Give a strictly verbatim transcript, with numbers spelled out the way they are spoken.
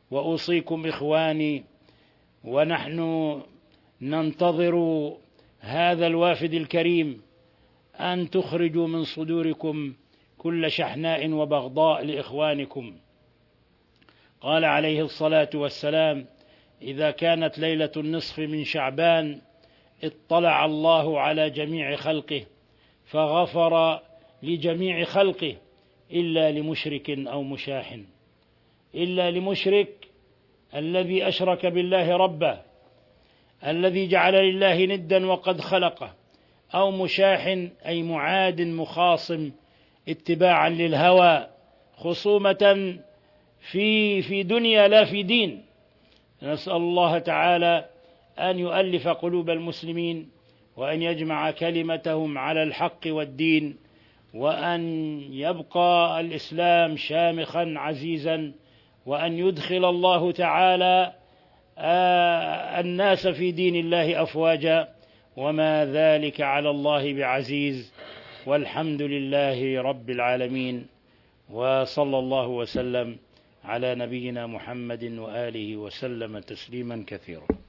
وأوصيكم إخواني ونحن ننتظر هذا الوافد الكريم أن تخرجوا من صدوركم كل شحناء وبغضاء لإخوانكم. قال عليه الصلاة والسلام: إذا كانت ليلة النصف من شعبان اطلع الله على جميع خلقه فغفر لجميع خلقه إلا لمشرك أو مشاح، إلا لمشرك الذي أشرك بالله ربه، الذي جعل لله ندا وقد خلقه، أو مشاح أي معاد مخاصم اتباعا للهوى، خصومة في في دنيا لا في دين. نسأل الله تعالى أن يؤلف قلوب المسلمين، وأن يجمع كلمتهم على الحق والدين، وأن يبقى الإسلام شامخا عزيزا، وأن يدخل الله تعالى الناس في دين الله أفواجا، وما ذلك على الله بعزيز، والحمد لله رب العالمين، وصلى الله وسلم على نبينا محمد وآله وسلم تسليما كثيرا.